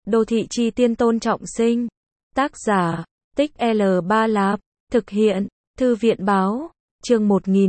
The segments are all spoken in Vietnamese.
Đô thị chi tiên Tôn Trọng Sinh. Tác giả, Tích L3 Lạp. Thực hiện, Thư viện báo. Chương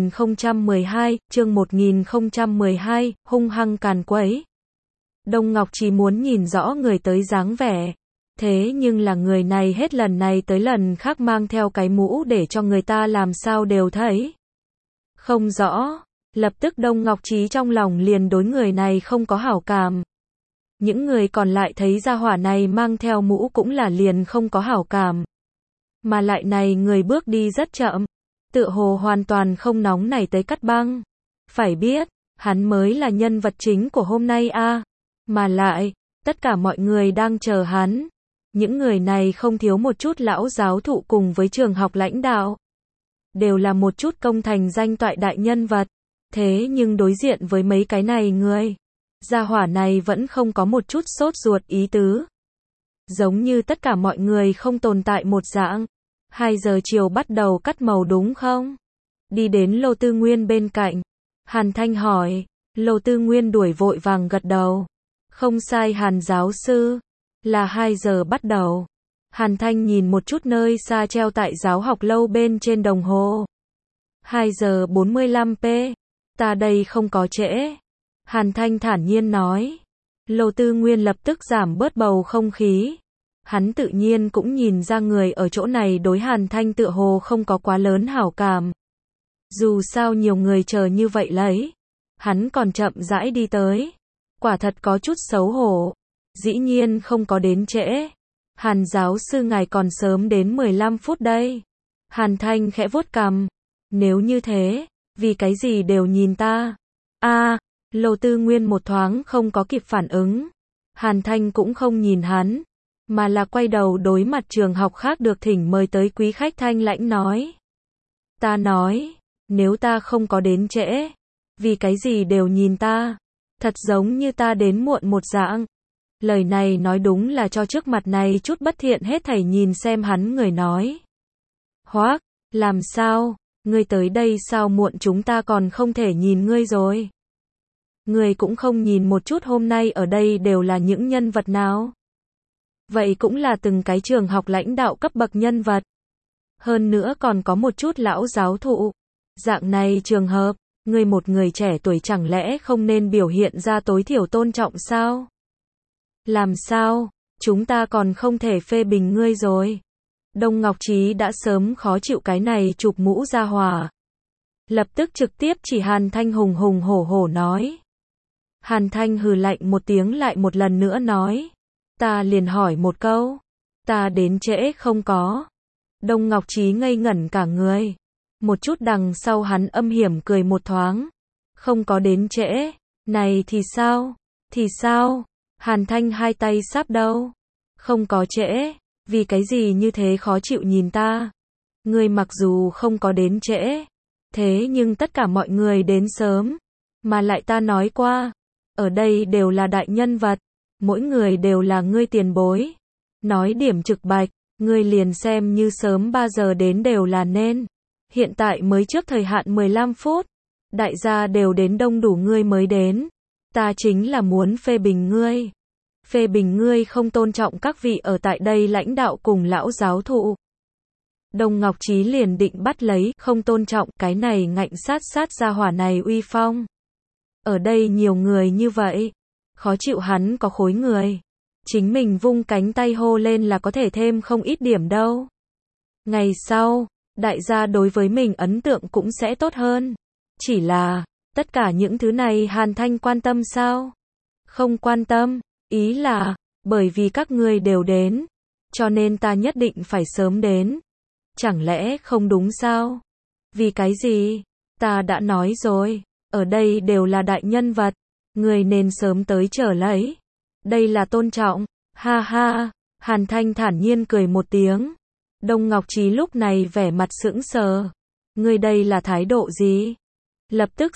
1012, hung hăng càn quấy. Đông Ngọc chỉ muốn nhìn rõ người tới dáng vẻ. Thế nhưng là người này hết lần này tới lần khác mang theo cái mũ để cho người ta làm sao đều thấy không rõ. Lập tức Đông Ngọc Trí trong lòng liền đối người này không có hảo cảm. Những người còn lại thấy gia hỏa này mang theo mũ cũng là liền không có hảo cảm. Mà lại này người bước đi rất chậm, tựa hồ hoàn toàn không nóng nảy tới cắt băng. Phải biết, hắn mới là nhân vật chính của hôm nay a. Mà lại, tất cả mọi người đang chờ hắn. Những người này không thiếu một chút lão giáo thụ cùng với trường học lãnh đạo. Đều là một chút công thành danh toại đại nhân vật. Thế nhưng đối diện với mấy cái này người, gia hỏa này vẫn không có một chút sốt ruột ý tứ. Giống như tất cả mọi người không tồn tại một dạng. 2 giờ chiều bắt đầu cắt màu đúng không? Đi đến Lô Tư Nguyên bên cạnh. Hàn Thanh hỏi. Lô Tư Nguyên đuổi vội vàng gật đầu. Không sai Hàn giáo sư. Là 2 giờ bắt đầu. Hàn Thanh nhìn một chút nơi xa treo tại giáo học lâu bên trên đồng hồ. 2 giờ 45p. Ta đây không có trễ. Hàn Thanh thản nhiên nói. Lô Tư Nguyên lập tức giảm bớt bầu không khí. Hắn tự nhiên cũng nhìn ra người ở chỗ này đối Hàn Thanh tựa hồ không có quá lớn hảo cảm. Dù sao nhiều người chờ như vậy lấy. Hắn còn chậm rãi đi tới. Quả thật có chút xấu hổ. Dĩ nhiên không có đến trễ. Hàn giáo sư ngài còn sớm đến 15 phút đây. Hàn Thanh khẽ vuốt cằm. Nếu như thế, vì cái gì đều nhìn ta? Lô Tư Nguyên một thoáng không có kịp phản ứng. Hàn Thanh cũng không nhìn hắn, mà là quay đầu đối mặt trường học khác được thỉnh mời tới quý khách thanh lãnh nói. Ta nói, nếu ta không có đến trễ, vì cái gì đều nhìn ta? Thật giống như ta đến muộn một dạng. Lời này nói đúng là cho trước mặt này chút bất thiện hết thảy nhìn xem hắn người nói. Hoác, làm sao? Ngươi tới đây sao muộn chúng ta còn không thể nhìn ngươi rồi? Ngươi cũng không nhìn một chút hôm nay ở đây đều là những nhân vật nào? Vậy cũng là từng cái trường học lãnh đạo cấp bậc nhân vật. Hơn nữa còn có một chút lão giáo thụ. Dạng này trường hợp, ngươi một người trẻ tuổi chẳng lẽ không nên biểu hiện ra tối thiểu tôn trọng sao? Làm sao? Chúng ta còn không thể phê bình ngươi rồi. Đông Ngọc Trí đã sớm khó chịu cái này chụp mũ ra hỏa. Lập tức trực tiếp chỉ Hàn Thanh hùng hùng hổ hổ nói. Hàn Thanh hừ lạnh một tiếng lại một lần nữa nói. Ta liền hỏi một câu. Ta đến trễ không có? Đông Ngọc Trí ngây ngẩn cả người. Một chút đằng sau hắn âm hiểm cười một thoáng. Không có đến trễ. Này thì sao? Thì sao? Hàn Thanh hai tay sắp đâu? Không có trễ. Vì cái gì như thế khó chịu nhìn ta? Ngươi mặc dù không có đến trễ, thế nhưng tất cả mọi người đến sớm. Mà lại ta nói qua, ở đây đều là đại nhân vật, mỗi người đều là ngươi tiền bối. Nói điểm trực bạch, ngươi liền xem như sớm 3 giờ đến đều là nên. Hiện tại mới trước thời hạn 15 phút, đại gia đều đến đông đủ ngươi mới đến. Ta chính là muốn phê bình ngươi. Phê bình ngươi không tôn trọng các vị ở tại đây lãnh đạo cùng lão giáo thụ. Đông Ngọc Trí liền định bắt lấy không tôn trọng cái này ngạnh sát gia hỏa này uy phong. Ở đây nhiều người như vậy, khó chịu hắn có khối người. Chính mình vung cánh tay hô lên là có thể thêm không ít điểm đâu. Ngày sau, đại gia đối với mình ấn tượng cũng sẽ tốt hơn. Chỉ là, tất cả những thứ này Hàn Thanh quan tâm sao? Không quan tâm. Ý là, bởi vì các ngươi đều đến, cho nên ta nhất định phải sớm đến. Chẳng lẽ không đúng sao? Vì cái gì? Ta đã nói rồi, ở đây đều là đại nhân vật, người nên sớm tới chờ lấy. Đây là tôn trọng, ha ha, Hàn Thanh thản nhiên cười một tiếng. Đông Ngọc Trí lúc này vẻ mặt sững sờ. Ngươi đây là thái độ gì? Lập tức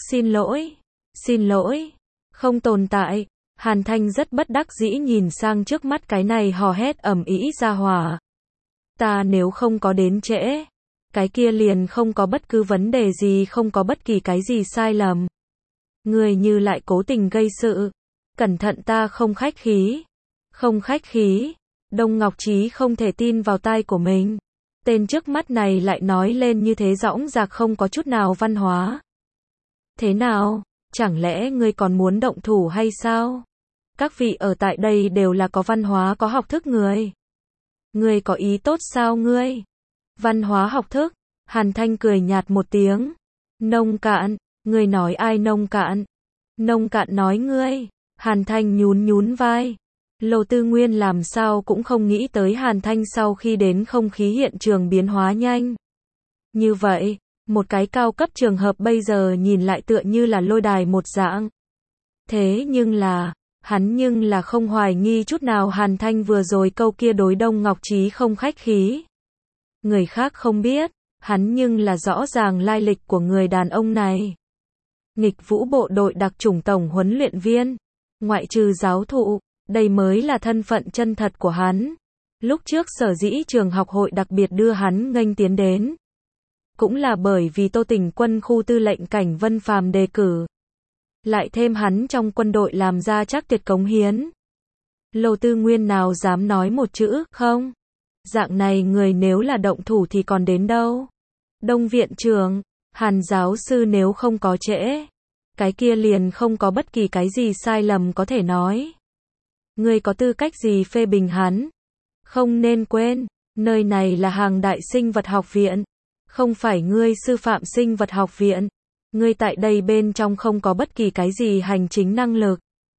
xin lỗi, không tồn tại. Hàn Thanh rất bất đắc dĩ nhìn sang trước mắt cái này hò hét ầm ĩ gia hỏa. Ta nếu không có đến trễ, cái kia liền không có bất cứ vấn đề gì, không có bất kỳ cái gì sai lầm. Người như lại cố tình gây sự, cẩn thận ta không khách khí. Không khách khí. Đông Ngọc Trí không thể tin vào tai của mình. Tên trước mắt này lại nói lên như thế dõng dạc không có chút nào văn hóa. Thế nào? Chẳng lẽ ngươi còn muốn động thủ hay sao? Các vị ở tại đây đều là có văn hóa có học thức người. Ngươi có ý tốt sao ngươi? Văn hóa học thức? Hàn Thanh cười nhạt một tiếng. Nông cạn, ngươi nói ai nông cạn? Nông cạn nói ngươi. Hàn Thanh nhún vai. Lô Tư Nguyên làm sao cũng không nghĩ tới Hàn Thanh sau khi đến không khí hiện trường biến hóa nhanh. Như vậy, một cái cao cấp trường hợp bây giờ nhìn lại tựa như là lôi đài một dạng. Thế nhưng là, hắn nhưng là không hoài nghi chút nào Hàn Thanh vừa rồi câu kia đối Đông Ngọc Trí không khách khí. Người khác không biết, hắn nhưng là rõ ràng lai lịch của người đàn ông này. Nghịch vũ bộ đội đặc chủng tổng huấn luyện viên, ngoại trừ giáo thụ, đây mới là thân phận chân thật của hắn. Lúc trước sở dĩ trường học hội đặc biệt đưa hắn nghênh tiến đến. Cũng là bởi vì Tô Tình quân khu tư lệnh Cảnh Vân Phàm đề cử. Lại thêm hắn trong quân đội làm ra chắc tuyệt cống hiến. Lô Tư Nguyên nào dám nói một chữ không? Dạng này người nếu là động thủ thì còn đến đâu? Đông viện trưởng, Hàn giáo sư nếu không có trễ, cái kia liền không có bất kỳ cái gì sai lầm có thể nói. Ngươi có tư cách gì phê bình hắn? Không nên quên, nơi này là Hàng Đại Sinh vật học viện, không phải ngươi sư phạm sinh vật học viện. Ngươi tại đây bên trong không có bất kỳ cái gì hành chính năng lực.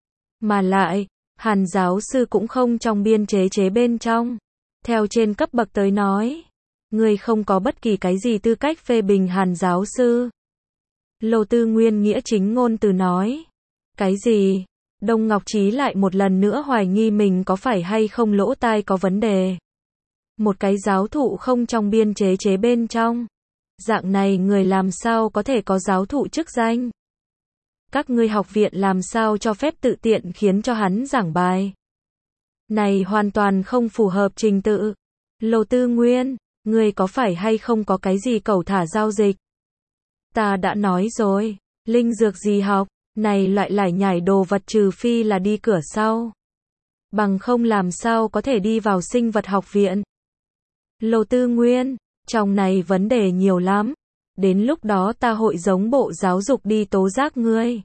Mà lại, Hàn giáo sư cũng không trong biên chế bên trong. Theo trên cấp bậc tới nói, ngươi không có bất kỳ cái gì tư cách phê bình Hàn giáo sư. Lô Tư Nguyên nghĩa chính ngôn từ nói. Cái gì? Đông Ngọc Trí lại một lần nữa hoài nghi mình có phải hay không lỗ tai có vấn đề. Một cái giáo thụ không trong biên chế bên trong. Dạng này người làm sao có thể có giáo thụ chức danh? Các ngươi học viện làm sao cho phép tự tiện khiến cho hắn giảng bài? Này hoàn toàn không phù hợp trình tự. Lô Tư Nguyên, ngươi có phải hay không có cái gì cẩu thả giao dịch? Ta đã nói rồi, linh dược gì học, này loại lải nhải đồ vật trừ phi là đi cửa sau. Bằng không làm sao có thể đi vào sinh vật học viện. Lô Tư Nguyên, trong này vấn đề nhiều lắm. Đến lúc đó ta hội giống bộ giáo dục đi tố giác ngươi.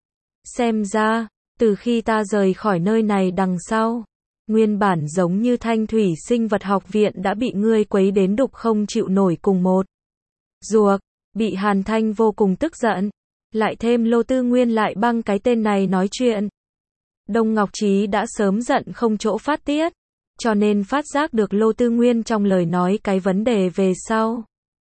Xem ra, từ khi ta rời khỏi nơi này đằng sau, nguyên bản giống như Thanh Thủy sinh vật học viện đã bị ngươi quấy đến đục không chịu nổi cùng một ruột, bị Hàn Thanh vô cùng tức giận. Lại thêm Lô Tư Nguyên lại băng cái tên này nói chuyện. Đông Ngọc Trí đã sớm giận không chỗ phát tiết, cho nên phát giác được Lô Tư Nguyên trong lời nói cái vấn đề về sau.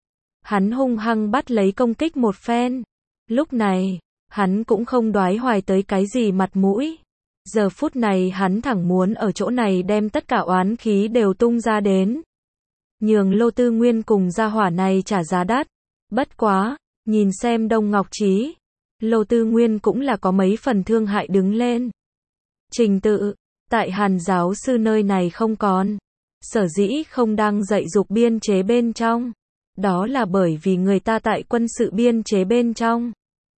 Hắn hung hăng bắt lấy công kích một phen. Lúc này, hắn cũng không đoái hoài tới cái gì mặt mũi. Giờ phút này hắn thẳng muốn ở chỗ này đem tất cả oán khí đều tung ra đến. Nhường Lô Tư Nguyên cùng gia hỏa này trả giá đắt. Bất quá, nhìn xem Đông Ngọc Trí, Lô Tư Nguyên cũng là có mấy phần thương hại đứng lên. Trình tự, tại Hàn giáo sư nơi này không còn. Sở dĩ không đang dạy dục biên chế bên trong. Đó là bởi vì người ta tại quân sự biên chế bên trong.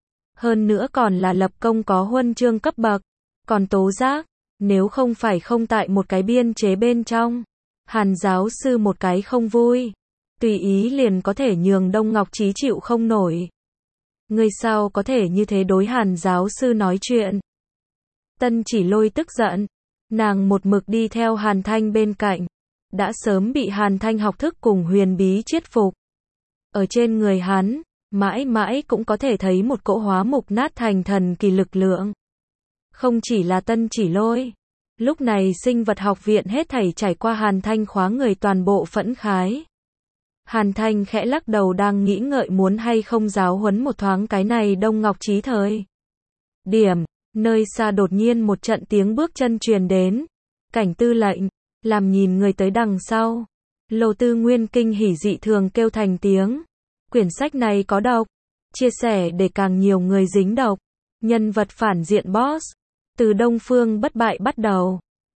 Hơn nữa còn là lập công có huân chương cấp bậc. Còn tố giác, nếu không phải không tại một cái biên chế bên trong, Hàn giáo sư một cái không vui, tùy ý liền có thể nhường Đông Ngọc Trí chịu không nổi. Người sao có thể như thế đối Hàn giáo sư nói chuyện? Tân Chỉ Lôi tức giận, nàng một mực đi theo Hàn Thanh bên cạnh, đã sớm bị Hàn Thanh học thức cùng huyền bí chiết phục. Ở trên người hắn, mãi mãi cũng có thể thấy một cỗ hóa mục nát thành thần kỳ lực lượng. Không chỉ là Tân Chỉ Lôi, lúc này sinh vật học viện hết thảy trải qua Hàn Thanh khóa người toàn bộ phẫn khái. Hàn Thanh khẽ lắc đầu đang nghĩ ngợi muốn hay không giáo huấn một thoáng cái này Đông Ngọc Trí thời điểm, nơi xa đột nhiên một trận tiếng bước chân truyền đến. Cảnh tư lệnh, làm nhìn người tới đằng sau. Lô Tư Nguyên kinh hỉ dị thường kêu thành tiếng. Quyển sách này có độc, chia sẻ để càng nhiều người dính độc. Nhân vật phản diện boss, từ Đông Phương Bất Bại bắt đầu.